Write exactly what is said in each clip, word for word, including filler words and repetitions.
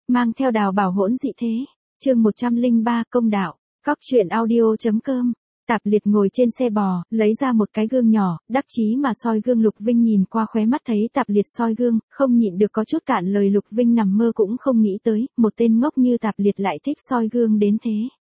mang theo đào bảo hỗn dị thế. Chương một trăm lẻ ba công đạo. Cóc truyện audio.com. Tạp Liệt ngồi trên xe bò, lấy ra một cái gương nhỏ, đắc chí mà soi gương. Lục Vinh nhìn qua khóe mắt thấy Tạp Liệt soi gương, không nhịn được có chút cạn lời. Lục Vinh nằm mơ cũng không nghĩ tới, một tên ngốc như Tạp Liệt lại thích soi gương đến thế.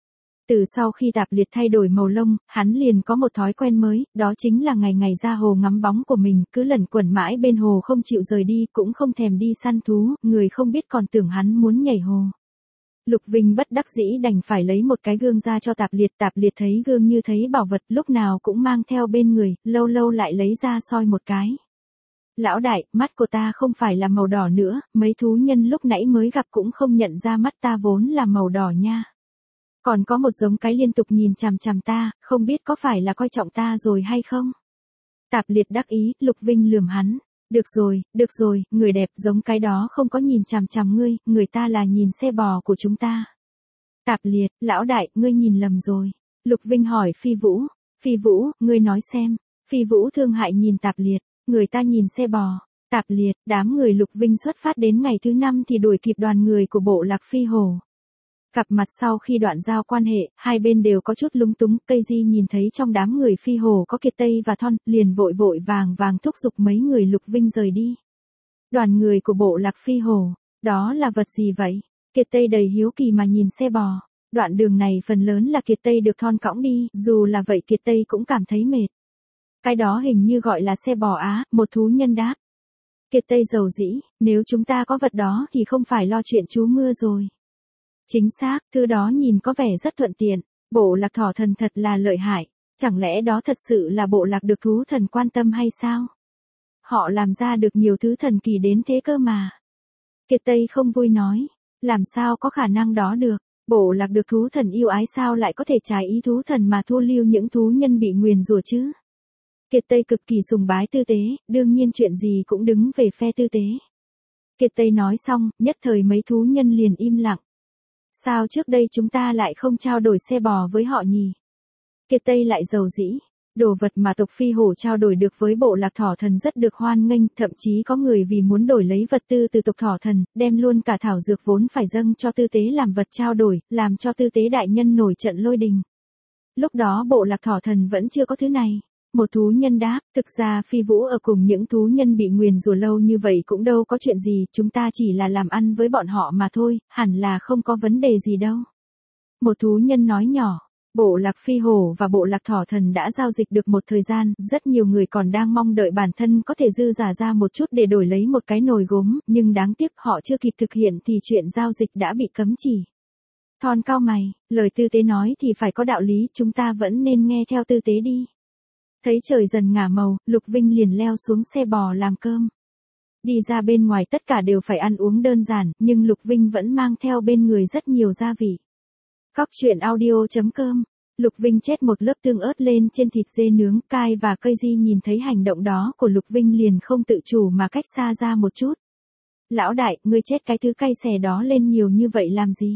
Từ sau khi Tạp Liệt thay đổi màu lông, hắn liền có một thói quen mới, đó chính là ngày ngày ra hồ ngắm bóng của mình, cứ lẩn quẩn mãi bên hồ không chịu rời đi, cũng không thèm đi săn thú, người không biết còn tưởng hắn muốn nhảy hồ. Lục Vinh bất đắc dĩ đành phải lấy một cái gương ra cho Tạp Liệt. Tạp Liệt thấy gương như thấy bảo vật, lúc nào cũng mang theo bên người, lâu lâu lại lấy ra soi một cái. Lão đại, mắt của ta không phải là màu đỏ nữa, mấy thú nhân lúc nãy mới gặp cũng không nhận ra mắt ta vốn là màu đỏ nha. Còn có một giống cái liên tục nhìn chằm chằm ta, không biết có phải là coi trọng ta rồi hay không? Tạp Liệt đắc ý. Lục Vinh lườm hắn. Được rồi, được rồi, người đẹp giống cái đó không có nhìn chằm chằm ngươi, người ta là nhìn xe bò của chúng ta. Tạp Liệt, lão đại, ngươi nhìn lầm rồi. Lục Vinh hỏi Phi Vũ. Phi Vũ, ngươi nói xem. Phi Vũ thương hại nhìn Tạp Liệt. Người ta nhìn xe bò. Tạp Liệt, đám người Lục Vinh xuất phát đến ngày thứ năm thì đuổi kịp đoàn người của bộ lạc Phi Hổ. Cặp mặt sau khi đoạn giao quan hệ, hai bên đều có chút lúng túng. Cây Di nhìn thấy trong đám người Phi Hổ có Kiệt Tây và Thon, liền vội vội vàng vàng thúc giục mấy người Lục Vinh rời đi. Đoàn người của bộ lạc Phi Hổ, đó là vật gì vậy? Kiệt Tây đầy hiếu kỳ mà nhìn xe bò. Đoạn đường này phần lớn là Kiệt Tây được Thon cõng đi, dù là vậy Kiệt Tây cũng cảm thấy mệt. Cái đó hình như gọi là xe bò á, một thú nhân đáp. Kiệt Tây dầu dĩ, nếu chúng ta có vật đó thì không phải lo chuyện trú mưa rồi. Chính xác, thứ đó nhìn có vẻ rất thuận tiện. Bộ lạc thỏ thần thật là lợi hại. Chẳng lẽ đó thật sự là bộ lạc được thú thần quan tâm hay sao? Họ làm ra được nhiều thứ thần kỳ đến thế cơ mà. Kiệt Tây không vui nói. Làm sao có khả năng đó được? Bộ lạc được thú thần yêu ái sao lại có thể trái ý thú thần mà thu lưu những thú nhân bị nguyền rủa chứ? Kiệt Tây cực kỳ sùng bái tư tế, đương nhiên chuyện gì cũng đứng về phe tư tế. Kiệt Tây nói xong, nhất thời mấy thú nhân liền im lặng. Sao trước đây chúng ta lại không trao đổi xe bò với họ nhỉ? Kiệt Tây lại dầu dĩ. Đồ vật mà tộc Phi Hổ trao đổi được với bộ lạc thỏ thần rất được hoan nghênh, thậm chí có người vì muốn đổi lấy vật tư từ tộc thỏ thần, đem luôn cả thảo dược vốn phải dâng cho tư tế làm vật trao đổi, làm cho tư tế đại nhân nổi trận lôi đình. Lúc đó bộ lạc thỏ thần vẫn chưa có thứ này. Một thú nhân đáp, thực ra Phi Vũ ở cùng những thú nhân bị nguyền rủa lâu như vậy cũng đâu có chuyện gì, chúng ta chỉ là làm ăn với bọn họ mà thôi, hẳn là không có vấn đề gì đâu. Một thú nhân nói nhỏ, bộ lạc Phi Hổ và bộ lạc thỏ thần đã giao dịch được một thời gian, rất nhiều người còn đang mong đợi bản thân có thể dư giả ra một chút để đổi lấy một cái nồi gốm, nhưng đáng tiếc họ chưa kịp thực hiện thì chuyện giao dịch đã bị cấm chỉ. Thon cau mày, lời tư tế nói thì phải có đạo lý, chúng ta vẫn nên nghe theo tư tế đi. Thấy trời dần ngả màu, Lục Vinh liền leo xuống xe bò làm cơm. Đi ra bên ngoài tất cả đều phải ăn uống đơn giản, nhưng Lục Vinh vẫn mang theo bên người rất nhiều gia vị. Cóc truyện audio.com. Lục Vinh chết một lớp tương ớt lên trên thịt dê nướng. Kai và Cây Di nhìn thấy hành động đó của Lục Vinh liền không tự chủ mà cách xa ra một chút. Lão đại, ngươi chết cái thứ cay xè đó lên nhiều như vậy làm gì?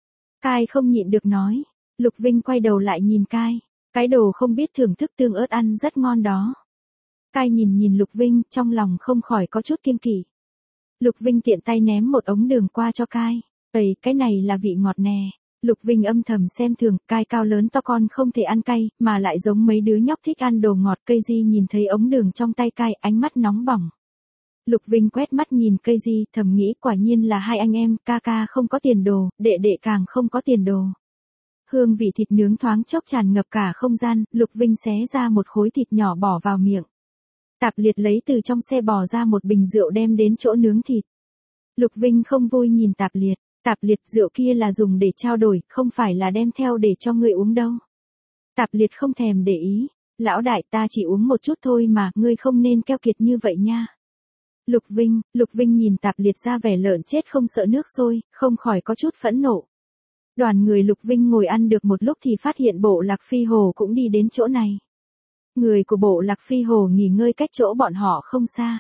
Kai không nhịn được nói. Lục Vinh quay đầu lại nhìn Kai. Cái đồ không biết thưởng thức tương ớt ăn rất ngon đó. Kai nhìn nhìn Lục Vinh, trong lòng không khỏi có chút kiêng kỵ. Lục Vinh tiện tay ném một ống đường qua cho Kai. Ây, cái này là vị ngọt nè. Lục Vinh âm thầm xem thường, Kai cao lớn to con không thể ăn cay, mà lại giống mấy đứa nhóc thích ăn đồ ngọt. Cây Di nhìn thấy ống đường trong tay Kai, ánh mắt nóng bỏng. Lục Vinh quét mắt nhìn Cây Di, thầm nghĩ quả nhiên là hai anh em, ca ca không có tiền đồ, đệ đệ càng không có tiền đồ. Hương vị thịt nướng thoáng chốc tràn ngập cả không gian, Lục Vinh xé ra một khối thịt nhỏ bỏ vào miệng. Tạp Liệt lấy từ trong xe bò ra một bình rượu đem đến chỗ nướng thịt. Lục Vinh không vui nhìn Tạp Liệt, Tạp Liệt rượu kia là dùng để trao đổi, không phải là đem theo để cho người uống đâu. Tạp Liệt không thèm để ý, lão đại ta chỉ uống một chút thôi mà, ngươi không nên keo kiệt như vậy nha. Lục Vinh, Lục Vinh nhìn Tạp Liệt ra vẻ lợn chết không sợ nước sôi, không khỏi có chút phẫn nộ. Đoàn người Lục Vinh ngồi ăn được một lúc thì phát hiện bộ lạc Phi Hổ cũng đi đến chỗ này. Người của bộ lạc Phi Hổ nghỉ ngơi cách chỗ bọn họ không xa.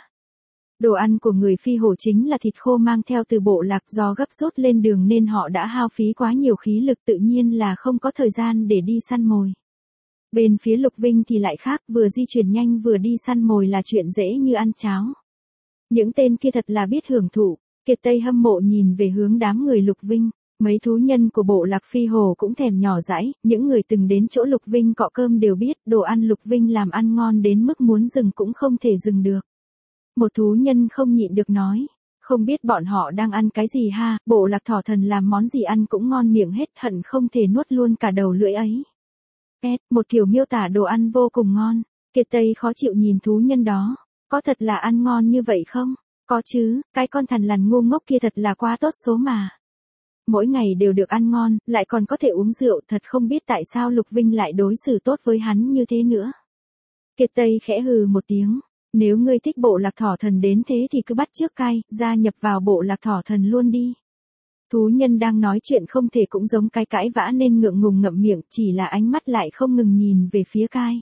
Đồ ăn của người Phi Hổ chính là thịt khô mang theo từ bộ lạc, do gấp rút lên đường nên họ đã hao phí quá nhiều khí lực, tự nhiên là không có thời gian để đi săn mồi. Bên phía Lục Vinh thì lại khác, vừa di chuyển nhanh vừa đi săn mồi là chuyện dễ như ăn cháo. Những tên kia thật là biết hưởng thụ. Kiệt Tây hâm mộ nhìn về hướng đám người Lục Vinh. Mấy thú nhân của bộ lạc Phi Hồ cũng thèm nhỏ dãi, những người từng đến chỗ Lục Vinh cọ cơm đều biết đồ ăn Lục Vinh làm ăn ngon đến mức muốn dừng cũng không thể dừng được. Một thú nhân không nhịn được nói, không biết bọn họ đang ăn cái gì ha, bộ lạc thỏ thần làm món gì ăn cũng ngon miệng hết, hận không thể nuốt luôn cả đầu lưỡi ấy. Ed, một kiểu miêu tả đồ ăn vô cùng ngon. Kiệt Tây khó chịu nhìn thú nhân đó, có thật là ăn ngon như vậy không? Có chứ, cái con thằn lằn ngu ngốc kia thật là quá tốt số mà. Mỗi ngày đều được ăn ngon, lại còn có thể uống rượu, thật không biết tại sao Lục Vinh lại đối xử tốt với hắn như thế nữa. Kiệt Tây khẽ hừ một tiếng, nếu ngươi thích bộ lạc thỏ thần đến thế thì cứ bắt chước cai, gia nhập vào bộ lạc thỏ thần luôn đi. Thú nhân đang nói chuyện không thể cũng giống cái cãi vã nên ngượng ngùng ngậm miệng, chỉ là ánh mắt lại không ngừng nhìn về phía cai.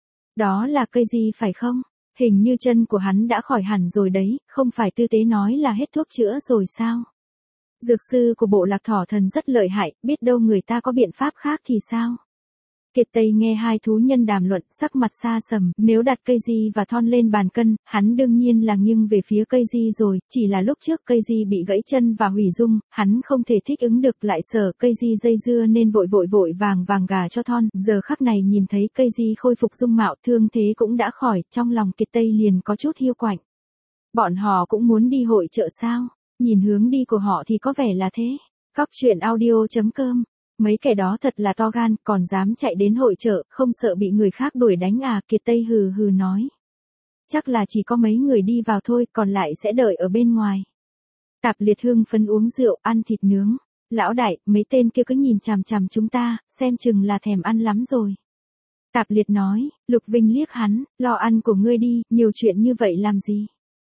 Đó là cây gì phải không? Hình như chân của hắn đã khỏi hẳn rồi đấy, không phải tư tế nói là hết thuốc chữa rồi sao? Dược sư của bộ lạc thỏ thần rất lợi hại, biết đâu người ta có biện pháp khác thì sao? Kiệt Tây nghe hai thú nhân đàm luận, sắc mặt xa sầm, nếu đặt cây di và thon lên bàn cân, hắn đương nhiên là nghiêng về phía cây di rồi, chỉ là lúc trước cây di bị gãy chân và hủy dung, hắn không thể thích ứng được lại sợ cây di dây dưa nên vội vội vội vàng vàng gà cho thon, giờ khắc này nhìn thấy cây di khôi phục dung mạo, thương thế cũng đã khỏi, trong lòng Kiệt Tây liền có chút hiu quạnh. Bọn họ cũng muốn đi hội chợ sao? Nhìn hướng đi của họ thì có vẻ là thế. Cóc truyện audio chấm com. Mấy kẻ đó thật là to gan, còn dám chạy đến hội chợ, không sợ bị người khác đuổi đánh à, Kiệt Tây hừ hừ nói. Chắc là chỉ có mấy người đi vào thôi, còn lại sẽ đợi ở bên ngoài. Tạp Liệt hưng phấn uống rượu, ăn thịt nướng. Lão đại, mấy tên kia cứ nhìn chằm chằm chúng ta, xem chừng là thèm ăn lắm rồi. Tạp Liệt nói, Lục Vinh liếc hắn, lo ăn của ngươi đi, nhiều chuyện như vậy làm gì?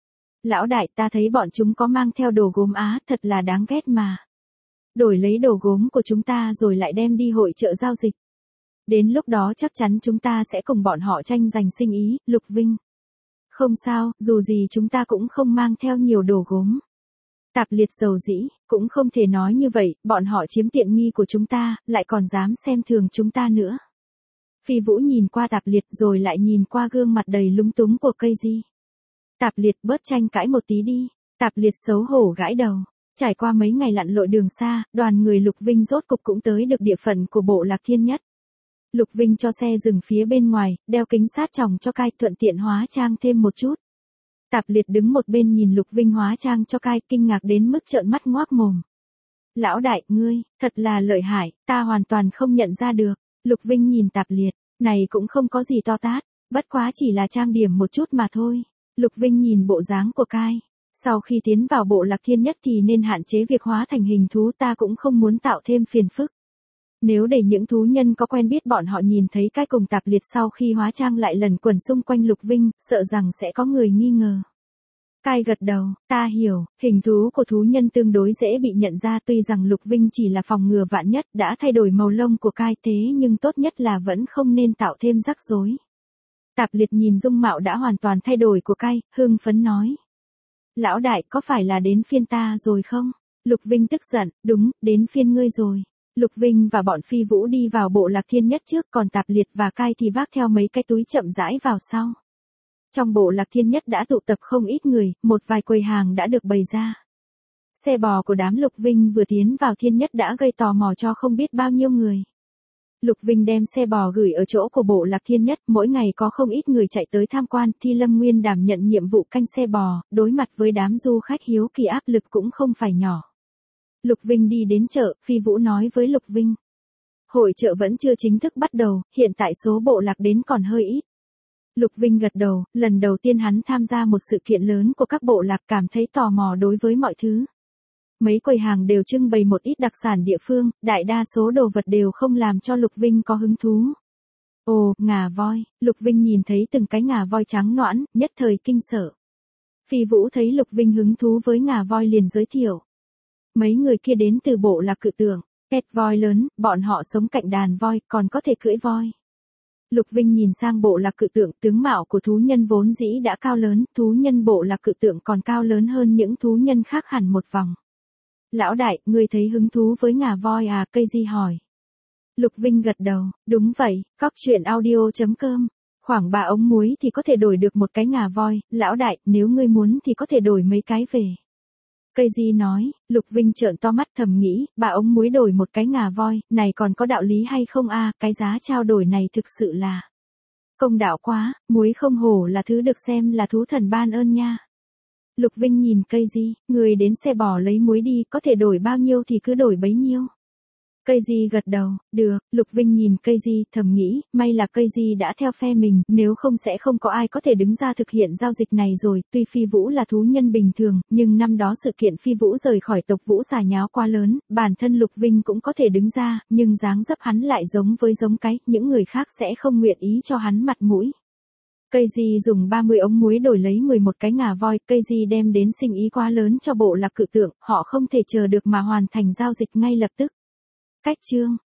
Lão đại, ta thấy bọn chúng có mang theo đồ gốm Á, thật là đáng ghét mà. Đổi lấy đồ gốm của chúng ta rồi lại đem đi hội chợ giao dịch. Đến lúc đó chắc chắn chúng ta sẽ cùng bọn họ tranh giành sinh ý, Lục Vinh. Không sao, dù gì chúng ta cũng không mang theo nhiều đồ gốm. Tạp Liệt dầu dĩ, cũng không thể nói như vậy, bọn họ chiếm tiện nghi của chúng ta, lại còn dám xem thường chúng ta nữa. Phi Vũ nhìn qua Tạp Liệt rồi lại nhìn qua gương mặt đầy lúng túng của cây di. Tạp Liệt bớt tranh cãi một tí đi. Tạp Liệt xấu hổ gãi đầu. Trải qua mấy ngày lặn lội đường xa, đoàn người Lục Vinh rốt cục cũng tới được địa phận của bộ lạc Thiên Nhất. Lục Vinh cho xe dừng phía bên ngoài, đeo kính sát tròng cho cai, thuận tiện hóa trang thêm một chút. Tạp Liệt đứng một bên nhìn Lục Vinh hóa trang cho cai, kinh ngạc đến mức trợn mắt ngoác mồm. Lão đại, ngươi, thật là lợi hại, ta hoàn toàn không nhận ra được. Lục Vinh nhìn Tạp Liệt, này cũng không có gì to tát, bất quá chỉ là trang điểm một chút mà thôi. Lục Vinh nhìn bộ dáng của cai. Sau khi tiến vào bộ lạc Thiên Nhất thì nên hạn chế việc hóa thành hình thú, ta cũng không muốn tạo thêm phiền phức. Nếu để những thú nhân có quen biết bọn họ nhìn thấy cái cùng Tạp Liệt sau khi hóa trang lại lần quẩn xung quanh Lục Vinh, sợ rằng sẽ có người nghi ngờ. Cai gật đầu, ta hiểu, hình thú của thú nhân tương đối dễ bị nhận ra, tuy rằng Lục Vinh chỉ là phòng ngừa vạn nhất đã thay đổi màu lông của cai, thế nhưng tốt nhất là vẫn không nên tạo thêm rắc rối. Tạp Liệt nhìn dung mạo đã hoàn toàn thay đổi của cai, hưng phấn nói. Lão đại, có phải là đến phiên ta rồi không? Lục Vinh tức giận, đúng, đến phiên ngươi rồi. Lục Vinh và bọn Phi Vũ đi vào bộ lạc Thiên Nhất trước, còn Tạp Liệt và cai thì vác theo mấy cái túi chậm rãi vào sau. Trong bộ lạc Thiên Nhất đã tụ tập không ít người, một vài quầy hàng đã được bày ra. Xe bò của đám Lục Vinh vừa tiến vào Thiên Nhất đã gây tò mò cho không biết bao nhiêu người. Lục Vinh đem xe bò gửi ở chỗ của bộ lạc Thiên Nhất, mỗi ngày có không ít người chạy tới tham quan, Thi Lâm Nguyên đảm nhận nhiệm vụ canh xe bò, đối mặt với đám du khách hiếu kỳ áp lực cũng không phải nhỏ. Lục Vinh đi đến chợ, Phi Vũ nói với Lục Vinh. Hội chợ vẫn chưa chính thức bắt đầu, hiện tại số bộ lạc đến còn hơi ít. Lục Vinh gật đầu, lần đầu tiên hắn tham gia một sự kiện lớn của các bộ lạc, cảm thấy tò mò đối với mọi thứ. Mấy quầy hàng đều trưng bày một ít đặc sản địa phương, đại đa số đồ vật đều không làm cho Lục Vinh có hứng thú. Ồ, ngà voi, Lục Vinh nhìn thấy từng cái ngà voi trắng nõn, nhất thời kinh sợ. Phi Vũ thấy Lục Vinh hứng thú với ngà voi liền giới thiệu. Mấy người kia đến từ bộ lạc Cự Tượng, pet voi lớn, bọn họ sống cạnh đàn voi, còn có thể cưỡi voi. Lục Vinh nhìn sang bộ lạc Cự Tượng, tướng mạo của thú nhân vốn dĩ đã cao lớn, thú nhân bộ lạc Cự Tượng còn cao lớn hơn những thú nhân khác hẳn một vòng. Lão đại, ngươi thấy hứng thú với ngà voi à, cây di hỏi. Lục Vinh gật đầu, đúng vậy, cóc truyện audio chấm com. Khoảng ba ống muối thì có thể đổi được một cái ngà voi, lão đại, nếu ngươi muốn thì có thể đổi mấy cái về. Cây Di nói, Lục Vinh trợn to mắt thầm nghĩ, ba ống muối đổi một cái ngà voi, này còn có đạo lý hay không a? Cái giá trao đổi này thực sự là công đạo quá, muối không hổ là thứ được xem là thú thần ban ơn nha. Lục Vinh nhìn Cây Di, người đến xe bò lấy muối đi, có thể đổi bao nhiêu thì cứ đổi bấy nhiêu. Cây Di gật đầu, được. Lục Vinh nhìn Cây Di thầm nghĩ, may là Cây Di đã theo phe mình, nếu không sẽ không có ai có thể đứng ra thực hiện giao dịch này rồi. Tuy Phi Vũ là thú nhân bình thường, nhưng năm đó sự kiện Phi Vũ rời khỏi tộc Vũ xà nháo quá lớn, bản thân Lục Vinh cũng có thể đứng ra, nhưng dáng dấp hắn lại giống với giống cái, những người khác sẽ không nguyện ý cho hắn mặt mũi. Cây Di dùng ba mươi ống muối đổi lấy mười một cái ngà voi, Cây Di đem đến sinh ý quá lớn cho bộ lạc cự tượng, họ không thể chờ được mà hoàn thành giao dịch ngay lập tức. Cách chương